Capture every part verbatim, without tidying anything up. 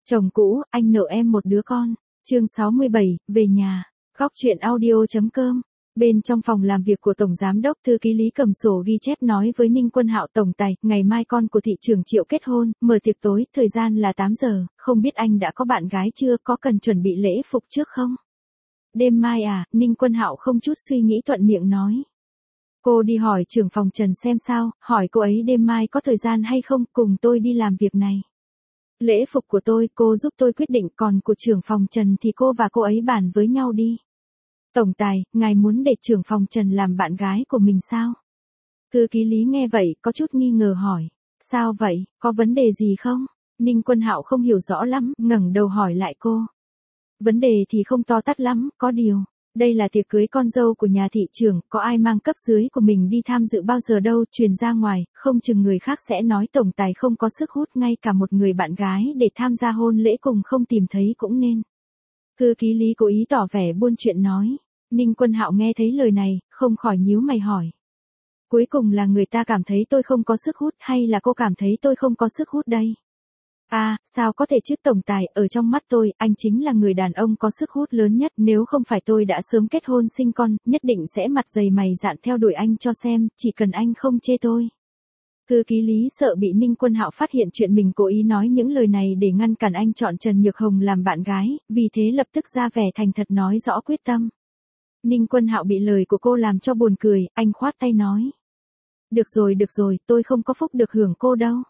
Chồng cũ, anh nợ em một đứa con. Chương sáu mươi bảy, về nhà. Góc truyện audio.com. Bên trong phòng làm việc của Tổng Giám đốc, thư ký Lý cầm sổ ghi chép nói với Ninh Quân Hạo: Tổng tài, ngày mai con của thị trưởng Triệu kết hôn, mở tiệc tối, thời gian là tám giờ, không biết anh đã có bạn gái chưa, có cần chuẩn bị lễ phục trước không? Đêm mai à, Ninh Quân Hạo không chút suy nghĩ thuận miệng nói. Cô đi hỏi trưởng phòng Trần xem sao, hỏi cô ấy đêm mai có thời gian hay không, cùng tôi đi làm việc này. Lễ phục của tôi, cô giúp tôi quyết định, còn của trưởng phòng Trần thì cô và cô ấy bàn với nhau đi. Tổng tài, ngài muốn để trưởng phòng Trần làm bạn gái của mình sao? Thư ký Lý nghe vậy, có chút nghi ngờ hỏi. Sao vậy, có vấn đề gì không? Ninh Quân Hạo không hiểu rõ lắm, ngẩng đầu hỏi lại cô. Vấn đề thì không to tát lắm, có điều. Đây là tiệc cưới con dâu của nhà thị trưởng, có ai mang cấp dưới của mình đi tham dự bao giờ đâu, truyền ra ngoài, không chừng người khác sẽ nói tổng tài không có sức hút, ngay cả một người bạn gái để tham gia hôn lễ cùng không tìm thấy cũng nên. Thư ký Lý cố ý tỏ vẻ buôn chuyện nói. Ninh Quân Hạo nghe thấy lời này, không khỏi nhíu mày hỏi. Cuối cùng là người ta cảm thấy tôi không có sức hút hay là cô cảm thấy tôi không có sức hút đây? À, sao có thể chứ tổng tài, ở trong mắt tôi, anh chính là người đàn ông có sức hút lớn nhất, nếu không phải tôi đã sớm kết hôn sinh con, nhất định sẽ mặt dày mày dạn theo đuổi anh cho xem, chỉ cần anh không chê tôi. Thư ký Lý sợ bị Ninh Quân Hạo phát hiện chuyện mình cố ý nói những lời này để ngăn cản anh chọn Trần Nhược Hồng làm bạn gái, vì thế lập tức ra vẻ thành thật nói rõ quyết tâm. Ninh Quân Hạo bị lời của cô làm cho buồn cười, anh khoát tay nói. Được rồi được rồi, tôi không có phúc được hưởng cô đâu.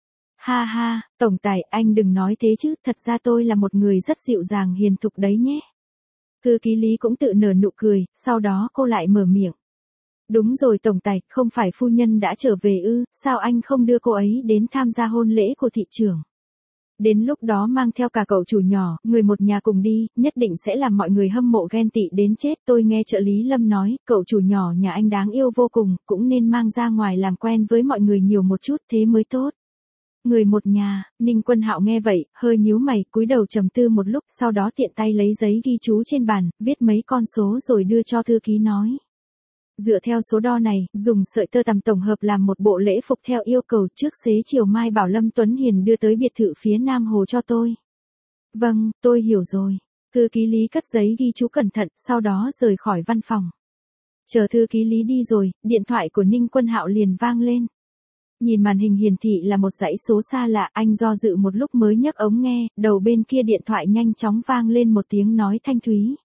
Ha ha, tổng tài, anh đừng nói thế chứ, thật ra tôi là một người rất dịu dàng hiền thục đấy nhé. Thư ký Lý cũng tự nở nụ cười, sau đó cô lại mở miệng. Đúng rồi tổng tài, không phải phu nhân đã trở về ư, sao anh không đưa cô ấy đến tham gia hôn lễ của thị trưởng? Đến lúc đó mang theo cả cậu chủ nhỏ, người một nhà cùng đi, nhất định sẽ làm mọi người hâm mộ ghen tị đến chết. Tôi nghe trợ lý Lâm nói, cậu chủ nhỏ nhà anh đáng yêu vô cùng, cũng nên mang ra ngoài làm quen với mọi người nhiều một chút, thế mới tốt. Người một nhà, Ninh Quân Hạo nghe vậy, hơi nhíu mày, cúi đầu trầm tư một lúc, sau đó tiện tay lấy giấy ghi chú trên bàn, viết mấy con số rồi đưa cho thư ký nói. Dựa theo số đo này, dùng sợi tơ tằm tổng hợp làm một bộ lễ phục theo yêu cầu, trước xế chiều mai bảo Lâm Tuấn Hiền đưa tới biệt thự phía Nam Hồ cho tôi. Vâng, tôi hiểu rồi. Thư ký Lý cất giấy ghi chú cẩn thận, sau đó rời khỏi văn phòng. Chờ thư ký Lý đi rồi, điện thoại của Ninh Quân Hạo liền vang lên. Nhìn màn hình hiển thị là một dãy số xa lạ, anh do dự một lúc mới nhấc ống nghe, đầu bên kia điện thoại nhanh chóng vang lên một tiếng nói thanh thúy.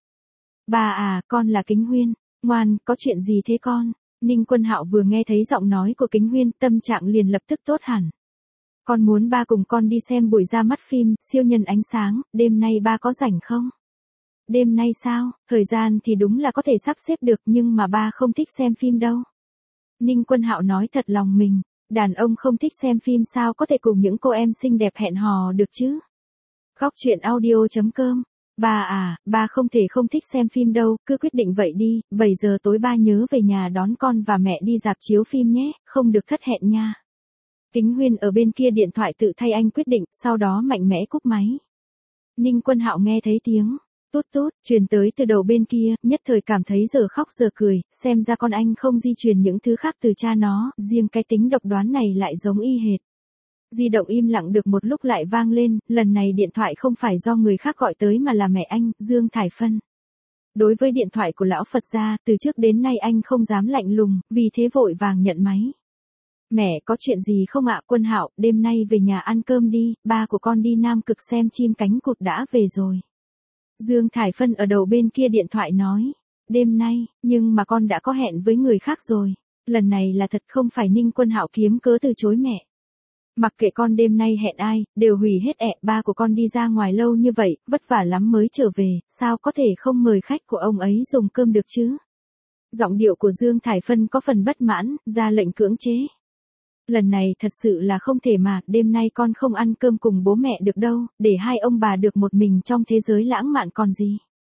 Bà à, con là Kính Huyên. Ngoan, có chuyện gì thế con? Ninh Quân Hạo vừa nghe thấy giọng nói của Kính Huyên, tâm trạng liền lập tức tốt hẳn. Con muốn ba cùng con đi xem buổi ra mắt phim Siêu Nhân Ánh Sáng, đêm nay ba có rảnh không? Đêm nay sao? Thời gian thì đúng là có thể sắp xếp được, nhưng mà ba không thích xem phim đâu. Ninh Quân Hạo nói thật lòng mình, đàn ông không thích xem phim sao có thể cùng những cô em xinh đẹp hẹn hò được chứ? Góc truyện audio.com. Ba à, ba không thể không thích xem phim đâu, cứ quyết định vậy đi, bảy giờ tối ba nhớ về nhà đón con và mẹ đi rạp chiếu phim nhé, không được thất hẹn nha. Kính Huyên ở bên kia điện thoại tự thay anh quyết định, sau đó mạnh mẽ cúp máy. Ninh Quân Hạo nghe thấy tiếng tút tút truyền tới từ đầu bên kia, nhất thời cảm thấy giờ khóc giờ cười, xem ra con anh không di truyền những thứ khác từ cha nó, riêng cái tính độc đoán này lại giống y hệt. Di động im lặng được một lúc lại vang lên, lần này điện thoại không phải do người khác gọi tới mà là mẹ anh, Dương Thải Phân. Đối với điện thoại của lão Phật gia, từ trước đến nay anh không dám lạnh lùng, vì thế vội vàng nhận máy. Mẹ, có chuyện gì không ạ? Quân Hạo, đêm nay về nhà ăn cơm đi, ba của con đi Nam Cực xem chim cánh cụt đã về rồi. Dương Thải Phân ở đầu bên kia điện thoại nói. Đêm nay, nhưng mà con đã có hẹn với người khác rồi. Lần này là thật, không phải. Ninh Quân Hạo kiếm cớ từ chối mẹ. Mặc kệ con đêm nay hẹn ai, đều hủy hết ẹ, ba của con đi ra ngoài lâu như vậy, vất vả lắm mới trở về, sao có thể không mời khách của ông ấy dùng cơm được chứ? Giọng điệu của Dương Thải Phân có phần bất mãn, ra lệnh cưỡng chế. Lần này thật sự là không thể mà, đêm nay con không ăn cơm cùng bố mẹ được đâu, để hai ông bà được một mình trong thế giới lãng mạn còn gì.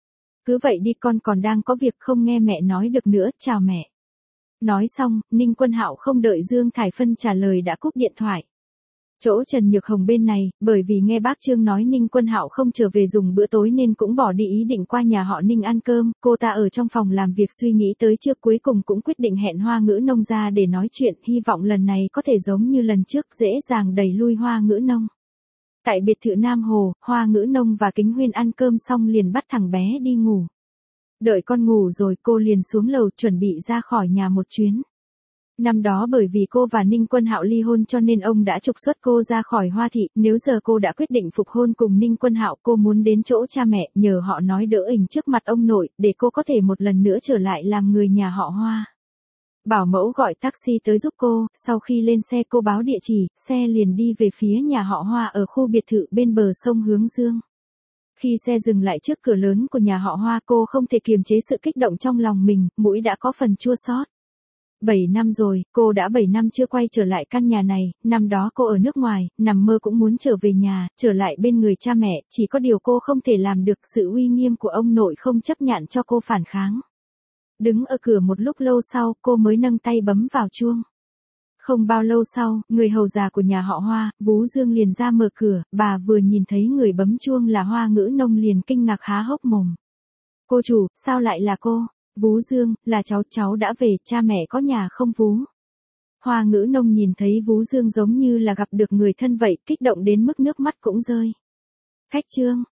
Cứ vậy đi, con còn đang có việc, không nghe mẹ nói được nữa, chào mẹ. Nói xong, Ninh Quân Hạo không đợi Dương Thải Phân trả lời đã cúp điện thoại. Chỗ Trần Nhược Hồng bên này, bởi vì nghe bác Trương nói Ninh Quân Hạo không trở về dùng bữa tối nên cũng bỏ đi ý định qua nhà họ Ninh ăn cơm, cô ta ở trong phòng làm việc suy nghĩ tới trước cuối cùng cũng quyết định hẹn Hoa Ngữ Nông ra để nói chuyện, hy vọng lần này có thể giống như lần trước dễ dàng đẩy lui Hoa Ngữ Nông. Tại biệt thự Nam Hồ, Hoa Ngữ Nông và Kính Huyên ăn cơm xong liền bắt thằng bé đi ngủ. Đợi con ngủ rồi cô liền xuống lầu chuẩn bị ra khỏi nhà một chuyến. Năm đó bởi vì cô và Ninh Quân Hạo ly hôn cho nên ông đã trục xuất cô ra khỏi Hoa thị, nếu giờ cô đã quyết định phục hôn cùng Ninh Quân Hạo, cô muốn đến chỗ cha mẹ, nhờ họ nói đỡ ỉnh trước mặt ông nội, để cô có thể một lần nữa trở lại làm người nhà họ Hoa. Bảo mẫu gọi taxi tới giúp cô, sau khi lên xe cô báo địa chỉ, xe liền đi về phía nhà họ Hoa ở khu biệt thự bên bờ sông Hướng Dương. Khi xe dừng lại trước cửa lớn của nhà họ Hoa, cô không thể kiềm chế sự kích động trong lòng mình, mũi đã có phần chua xót. bảy năm rồi, cô đã bảy năm chưa quay trở lại căn nhà này, năm đó cô ở nước ngoài, nằm mơ cũng muốn trở về nhà, trở lại bên người cha mẹ, chỉ có điều cô không thể làm được, sự uy nghiêm của ông nội không chấp nhận cho cô phản kháng. Đứng ở cửa một lúc lâu sau, cô mới nâng tay bấm vào chuông. Không bao lâu sau, người hầu già của nhà họ Hoa, Vú Dương liền ra mở cửa, bà vừa nhìn thấy người bấm chuông là Hoa Ngữ Nông liền kinh ngạc há hốc mồm. Cô chủ, sao lại là cô? Vú Dương, là cháu, cháu đã về, cha mẹ có nhà không Vú? Hoa Ngữ Nông nhìn thấy Vú Dương giống như là gặp được người thân vậy, kích động đến mức nước mắt cũng rơi. Khách trương,